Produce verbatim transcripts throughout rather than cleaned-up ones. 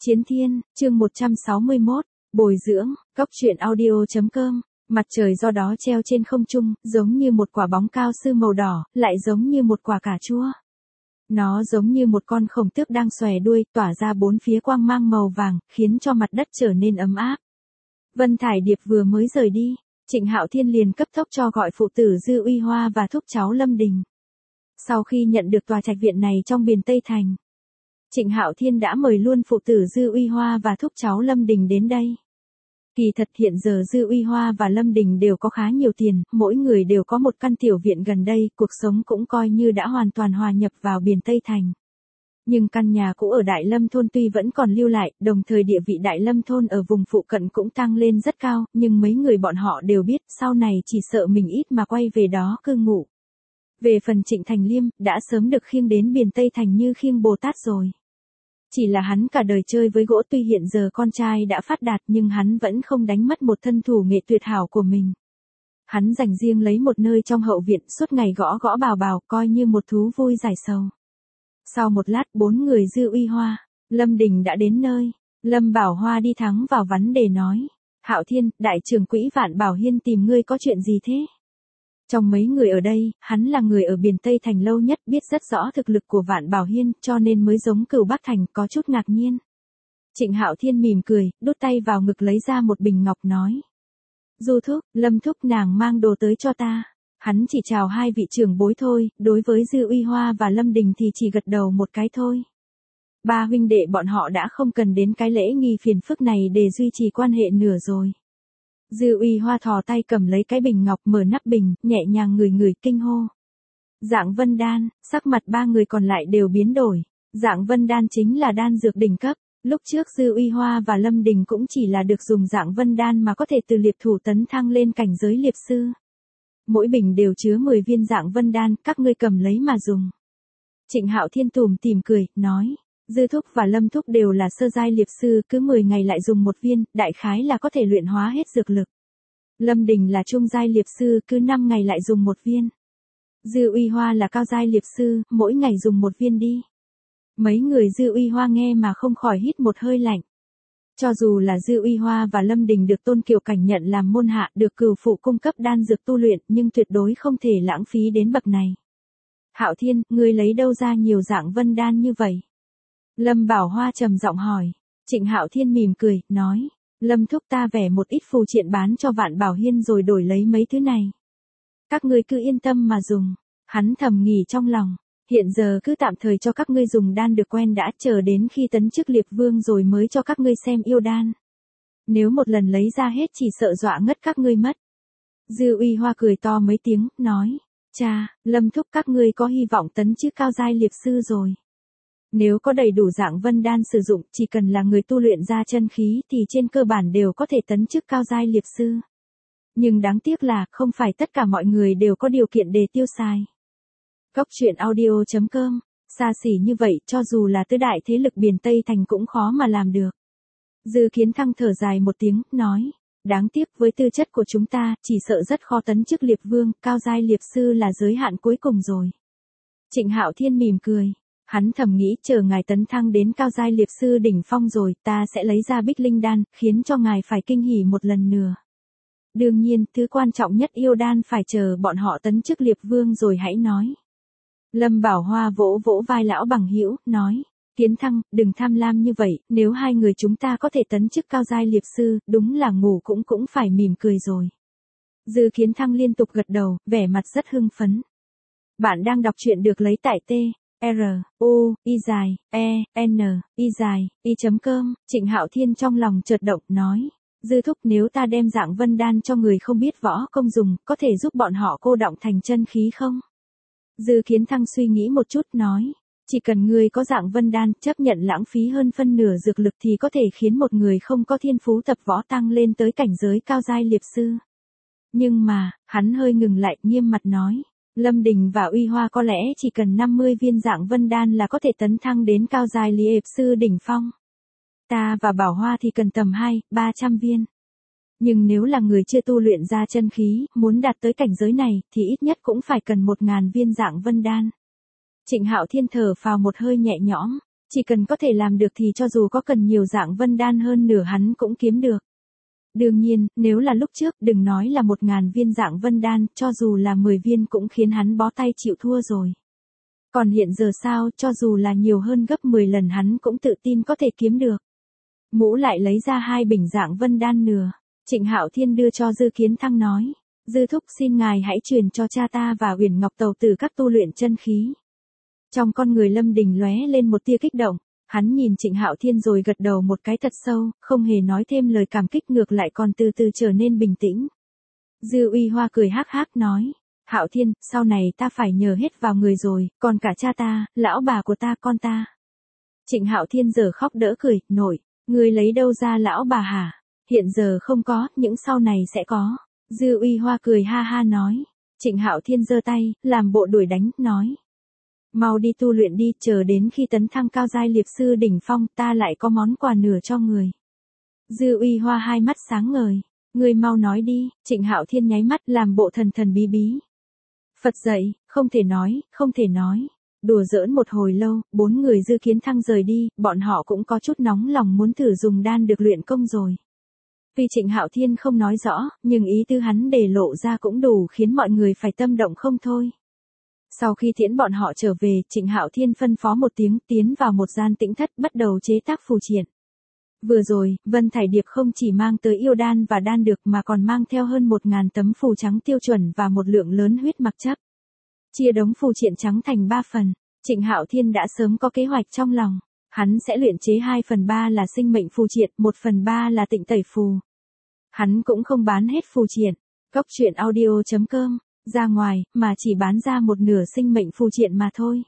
Chiến Thiên, chương một trăm sáu mươi mốt, bồi dưỡng, cóc truyện audio.com, mặt trời do đó treo trên không trung, giống như một quả bóng cao su màu đỏ, lại giống như một quả cà chua. Nó giống như một con khổng tước đang xòe đuôi, tỏa ra bốn phía quang mang màu vàng, khiến cho mặt đất trở nên ấm áp. Vân Thải Điệp vừa mới rời đi, Trịnh Hạo Thiên liền cấp tốc cho gọi phụ tử Dư Uy Hoa và thúc cháu Lâm Đình. Sau khi nhận được tòa trạch viện này trong Biền Tây Thành, Trịnh Hạo Thiên đã mời luôn phụ tử Dư Uy Hoa và thúc cháu Lâm Đình đến đây. Kỳ thật hiện giờ Dư Uy Hoa và Lâm Đình đều có khá nhiều tiền, mỗi người đều có một căn tiểu viện gần đây, cuộc sống cũng coi như đã hoàn toàn hòa nhập vào Biền Tây Thành. Nhưng căn nhà cũ ở Đại Lâm Thôn tuy vẫn còn lưu lại, đồng thời địa vị Đại Lâm Thôn ở vùng phụ cận cũng tăng lên rất cao, nhưng mấy người bọn họ đều biết sau này chỉ sợ mình ít mà quay về đó cư ngụ. Về phần Trịnh Thành Liêm, đã sớm được khiêng đến Biền Tây Thành như khiêng Bồ Tát rồi. Chỉ là hắn cả đời chơi với gỗ, tuy hiện giờ con trai đã phát đạt nhưng hắn vẫn không đánh mất một thân thủ nghệ tuyệt hảo của mình. Hắn dành riêng lấy một nơi trong hậu viện, suốt ngày gõ gõ bào bào, coi như một thú vui giải sầu. Sau một lát, bốn người Dư Uy Hoa, Lâm Đình đã đến nơi. Lâm Bảo Hoa đi thẳng vào vấn đề nói: Hạo Thiên, đại trưởng quỹ Vạn Bảo Hiên tìm ngươi có chuyện gì thế? Trong mấy người ở đây, hắn là người ở Biền Tây Thành lâu nhất, biết rất rõ thực lực của Vạn Bảo Hiên, cho nên mới giống Cửu Bắc Thành, có chút ngạc nhiên. Trịnh Hạo Thiên mỉm cười, đút tay vào ngực lấy ra một bình ngọc nói: Du thúc, Lâm thúc, nàng mang đồ tới cho ta. Hắn chỉ chào hai vị trưởng bối thôi, đối với Dư Uy Hoa và Lâm Đình thì chỉ gật đầu một cái thôi. Ba huynh đệ bọn họ đã không cần đến cái lễ nghi phiền phức này để duy trì quan hệ nửa rồi. Dư Uy Hoa thò tay cầm lấy cái bình ngọc, mở nắp bình, nhẹ nhàng ngửi ngửi kinh hô: Dạng Vân Đan. Sắc mặt ba người còn lại đều biến đổi. Dạng Vân Đan chính là đan dược đỉnh cấp. Lúc trước Dư Uy Hoa và Lâm Đình cũng chỉ là được dùng Dạng Vân Đan mà có thể từ liệp thủ tấn thăng lên cảnh giới liệp sư. Mỗi bình đều chứa mười viên Dạng Vân Đan, các ngươi cầm lấy mà dùng. Trịnh Hạo Thiên tủm tỉm cười, nói: Dư thúc và Lâm thúc đều là sơ giai liệp sư, cứ mười ngày lại dùng một viên, đại khái là có thể luyện hóa hết dược lực. Lâm Đình là trung giai liệp sư, cứ năm ngày lại dùng một viên. Dư Uy Hoa là cao giai liệp sư, mỗi ngày dùng một viên đi. Mấy người Dư Uy Hoa nghe mà không khỏi hít một hơi lạnh. Cho dù là Dư Uy Hoa và Lâm Đình được Tôn Kiều Cảnh nhận làm môn hạ, được cửu phụ cung cấp đan dược tu luyện, nhưng tuyệt đối không thể lãng phí đến bậc này. Hạo Thiên, ngươi lấy đâu ra nhiều Dạng Vân Đan như vậy? Lâm Bảo Hoa trầm giọng hỏi. Trịnh Hạo Thiên mỉm cười, nói: Lâm thúc, ta vẽ một ít phù triện bán cho Vạn Bảo Hiên rồi đổi lấy mấy thứ này. Các ngươi cứ yên tâm mà dùng. Hắn thầm nghĩ trong lòng, hiện giờ cứ tạm thời cho các ngươi dùng đan được quen đã, chờ đến khi tấn chức liệp vương rồi mới cho các ngươi xem yêu đan. Nếu một lần lấy ra hết chỉ sợ dọa ngất các ngươi mất. Dư Uy Hoa cười to mấy tiếng, nói: Cha, Lâm thúc, các ngươi có hy vọng tấn chức cao giai liệp sư rồi. Nếu có đầy đủ Dạng Vân Đan sử dụng, chỉ cần là người tu luyện ra chân khí thì trên cơ bản đều có thể tấn chức cao giai liệp sư. Nhưng đáng tiếc là, không phải tất cả mọi người đều có điều kiện để tiêu xài. Cóc truyện audio.com, xa xỉ như vậy, cho dù là tứ đại thế lực Biền Tây Thành cũng khó mà làm được. Dư Kiến Thăng thở dài một tiếng, nói: Đáng tiếc, với tư chất của chúng ta, chỉ sợ rất khó tấn chức liệp vương, cao giai liệp sư là giới hạn cuối cùng rồi. Trịnh Hạo Thiên mỉm cười. Hắn thầm nghĩ, chờ ngài tấn thăng đến cao giai liệp sư đỉnh phong rồi, ta sẽ lấy ra Bích Linh Đan, khiến cho ngài phải kinh hỉ một lần nữa. Đương nhiên, thứ quan trọng nhất yêu đan phải chờ bọn họ tấn chức liệp vương rồi hãy nói. Lâm Bảo Hoa vỗ vỗ vai lão bằng hữu, nói: Kiến Thăng, đừng tham lam như vậy, nếu hai người chúng ta có thể tấn chức cao giai liệp sư, đúng là ngủ cũng cũng phải mỉm cười rồi. Dư Kiến Thăng liên tục gật đầu, vẻ mặt rất hưng phấn. Bạn đang đọc truyện được lấy tại T. R, U, Y dài, E, N, Y dài, Y chấm com, Trịnh Hạo Thiên trong lòng chợt động, nói: Dư thúc, nếu ta đem Dạng Vân Đan cho người không biết võ công dùng, có thể giúp bọn họ cô đọng thành chân khí không? Dư Kiến Thăng suy nghĩ một chút, nói: Chỉ cần người có Dạng Vân Đan, chấp nhận lãng phí hơn phân nửa dược lực thì có thể khiến một người không có thiên phú tập võ tăng lên tới cảnh giới cao giai liệp sư. Nhưng mà, hắn hơi ngừng lại, nghiêm mặt nói: Lâm Đình và Uy Hoa có lẽ chỉ cần năm mươi viên Dạng Vân Đan là có thể tấn thăng đến cao giai liệp sư đỉnh phong. Ta và Bảo Hoa thì cần tầm hai, ba trăm viên. Nhưng nếu là người chưa tu luyện ra chân khí, muốn đạt tới cảnh giới này, thì ít nhất cũng phải cần một ngàn viên Dạng Vân Đan. Trịnh Hạo Thiên thở phào một hơi nhẹ nhõm. Chỉ cần có thể làm được thì cho dù có cần nhiều dạng vân đan hơn nửa hắn cũng kiếm được. Đương nhiên, nếu là lúc trước, đừng nói là một ngàn viên dạng vân đan, cho dù là mười viên cũng khiến hắn bó tay chịu thua rồi. Còn hiện giờ sao, cho dù là nhiều hơn gấp mười lần hắn cũng tự tin có thể kiếm được. Mũ lại lấy ra hai bình dạng vân đan nửa. Trịnh Hạo Thiên đưa cho Dư Kiến Thăng nói. Dư thúc xin ngài hãy truyền cho cha ta và Uyển Ngọc Tầu Tử các tu luyện chân khí. Trong con người Lâm Đình lóe lên một tia kích động. Hắn nhìn Trịnh Hạo Thiên rồi gật đầu một cái thật sâu, không hề nói thêm lời cảm kích ngược lại còn từ từ trở nên bình tĩnh. Dư Uy Hoa cười hắc hắc nói. Hạo Thiên, sau này ta phải nhờ hết vào người rồi, còn cả cha ta, lão bà của ta, con ta. Trịnh Hạo Thiên giờ khóc đỡ cười, nội, ngươi lấy đâu ra lão bà hả? Hiện giờ không có, những sau này sẽ có. Dư Uy Hoa cười ha ha nói. Trịnh Hạo Thiên giơ tay, làm bộ đuổi đánh, nói. Mau đi tu luyện đi, chờ đến khi tấn thăng cao giai liệp sư đỉnh phong, ta lại có món quà nửa cho người. Dư Uy Hoa hai mắt sáng ngời. Ngươi mau nói đi, Trịnh Hạo Thiên nháy mắt làm bộ thần thần bí bí. Phật dậy, không thể nói, không thể nói. Đùa giỡn một hồi lâu, bốn người Dư Kiến Thăng rời đi, bọn họ cũng có chút nóng lòng muốn thử dùng đan được luyện công rồi. Vì Trịnh Hạo Thiên không nói rõ, nhưng ý tư hắn để lộ ra cũng đủ khiến mọi người phải tâm động không thôi. Sau khi tiễn bọn họ trở về, Trịnh Hạo Thiên phân phó một tiếng tiến vào một gian tĩnh thất bắt đầu chế tác phù triện. Vừa rồi, Vân Thải Điệp không chỉ mang tới yêu đan và đan được mà còn mang theo hơn một ngàn tấm phù trắng tiêu chuẩn và một lượng lớn huyết mặc chấp. Chia đống phù triện trắng thành ba phần, Trịnh Hạo Thiên đã sớm có kế hoạch trong lòng. Hắn sẽ luyện chế hai phần ba là sinh mệnh phù triện, một phần ba là tịnh tẩy phù. Hắn cũng không bán hết phù triện. Cốc truyện audio chấm com ra ngoài, mà chỉ bán ra một nửa sinh mệnh phù triện mà thôi.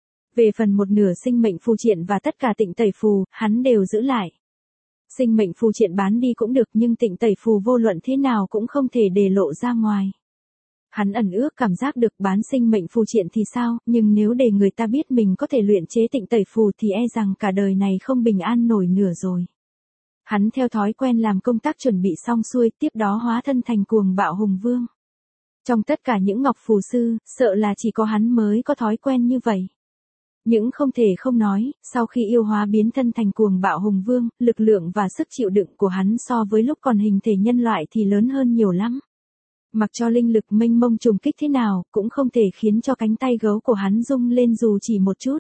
Về phần một nửa sinh mệnh phù triện và tất cả tịnh tẩy phù, hắn đều giữ lại. Sinh mệnh phù triện bán đi cũng được nhưng tịnh tẩy phù vô luận thế nào cũng không thể để lộ ra ngoài. Hắn ẩn ước cảm giác được bán sinh mệnh phù triện thì sao, nhưng nếu để người ta biết mình có thể luyện chế tịnh tẩy phù thì e rằng cả đời này không bình an nổi nửa rồi. Hắn theo thói quen làm công tác chuẩn bị xong xuôi, tiếp đó hóa thân thành cuồng bạo hùng vương. Trong tất cả những ngọc phù sư, sợ là chỉ có hắn mới có thói quen như vậy. Những không thể không nói, sau khi yêu hóa biến thân thành cuồng bạo hùng vương, lực lượng và sức chịu đựng của hắn so với lúc còn hình thể nhân loại thì lớn hơn nhiều lắm. Mặc cho linh lực mênh mông trùng kích thế nào, cũng không thể khiến cho cánh tay gấu của hắn rung lên dù chỉ một chút.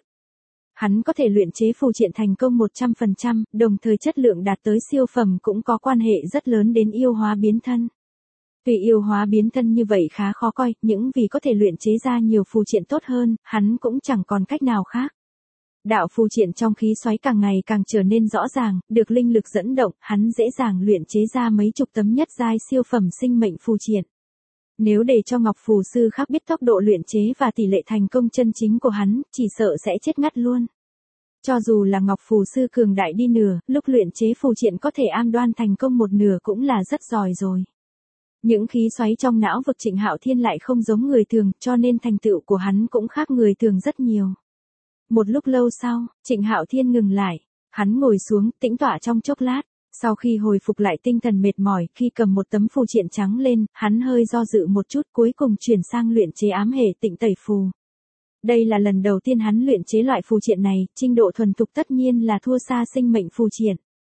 Hắn có thể luyện chế phù triện thành công một trăm phần trăm, đồng thời chất lượng đạt tới siêu phẩm cũng có quan hệ rất lớn đến yêu hóa biến thân. Tuy yêu hóa biến thân như vậy khá khó coi, nhưng vì có thể luyện chế ra nhiều phù triện tốt hơn, hắn cũng chẳng còn cách nào khác. Đạo phù triện trong khí xoáy càng ngày càng trở nên rõ ràng, được linh lực dẫn động, hắn dễ dàng luyện chế ra mấy chục tấm nhất giai siêu phẩm sinh mệnh phù triện. Nếu để cho Ngọc Phù Sư khác biết tốc độ luyện chế và tỷ lệ thành công chân chính của hắn, chỉ sợ sẽ chết ngắt luôn. Cho dù là Ngọc Phù Sư cường đại đi nửa, lúc luyện chế phù triện có thể am đoan thành công một nửa cũng là rất giỏi rồi. Những khí xoáy trong não vực Trịnh Hạo Thiên lại không giống người thường, cho nên thành tựu của hắn cũng khác người thường rất nhiều. Một lúc lâu sau, Trịnh Hạo Thiên ngừng lại, hắn ngồi xuống, tĩnh tọa trong chốc lát. Sau khi hồi phục lại tinh thần mệt mỏi, khi cầm một tấm phù triện trắng lên, hắn hơi do dự một chút, cuối cùng chuyển sang luyện chế ám hệ tịnh tẩy phù. Đây là lần đầu tiên hắn luyện chế loại phù triện này, trình độ thuần thục tất nhiên là thua xa sinh mệnh phù triện.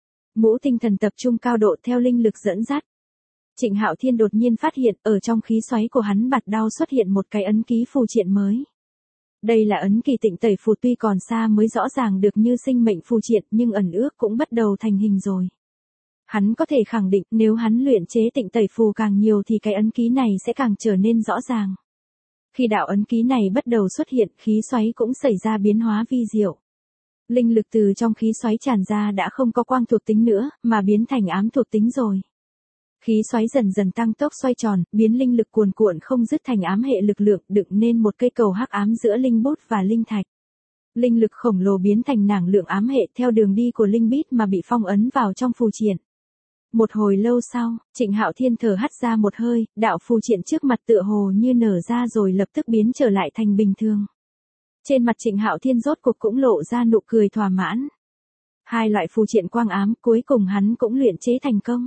Mũ tinh thần tập trung cao độ theo linh lực dẫn dắt. Trịnh Hạo Thiên đột nhiên phát hiện, ở trong khí xoáy của hắn bạt đao xuất hiện một cái ấn ký phù triện mới. Đây là ấn kỳ tịnh tẩy phù, tuy còn xa mới rõ ràng được như sinh mệnh phù triện, nhưng ẩn ước cũng bắt đầu thành hình rồi. Hắn có thể khẳng định, nếu hắn luyện chế tịnh tẩy phù càng nhiều thì cái ấn ký này sẽ càng trở nên rõ ràng. Khi đạo ấn ký này bắt đầu xuất hiện, khí xoáy cũng xảy ra biến hóa vi diệu. Linh lực từ trong khí xoáy tràn ra đã không có quang thuộc tính nữa, mà biến thành ám thuộc tính rồi. Khí xoáy dần dần tăng tốc xoay tròn, biến linh lực cuồn cuộn không dứt thành ám hệ lực lượng, đựng nên một cây cầu hắc ám giữa linh bút và linh thạch. Linh lực khổng lồ biến thành nảng lượng ám hệ theo đường đi của linh bít mà bị phong ấn vào trong phù triện. Một hồi lâu sau, Trịnh Hạo Thiên thở hắt ra một hơi, đạo phù triện trước mặt tựa hồ như nở ra rồi lập tức biến trở lại thành bình thường. Trên mặt Trịnh Hạo Thiên rốt cuộc cũng lộ ra nụ cười thỏa mãn. Hai loại phù triện quang ám cuối cùng hắn cũng luyện chế thành công.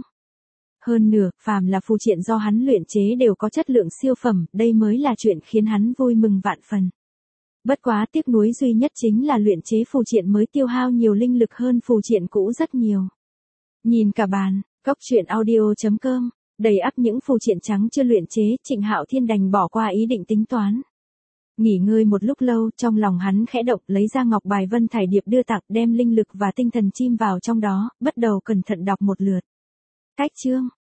Hơn nửa, phàm là phù triện do hắn luyện chế đều có chất lượng siêu phẩm, đây mới là chuyện khiến hắn vui mừng vạn phần. Bất quá tiếc nuối duy nhất chính là luyện chế phù triện mới tiêu hao nhiều linh lực hơn phù triện cũ rất nhiều. Nhìn cả bàn, cốc truyện audio chấm com, đầy ắp những phù triện trắng chưa luyện chế, Trịnh Hạo Thiên đành bỏ qua ý định tính toán. Nghỉ ngơi một lúc lâu, trong lòng hắn khẽ động, lấy ra ngọc bài vân thải điệp đưa tặng, đem linh lực và tinh thần chim vào trong đó, bắt đầu cẩn thận đọc một lượt. Cách chương,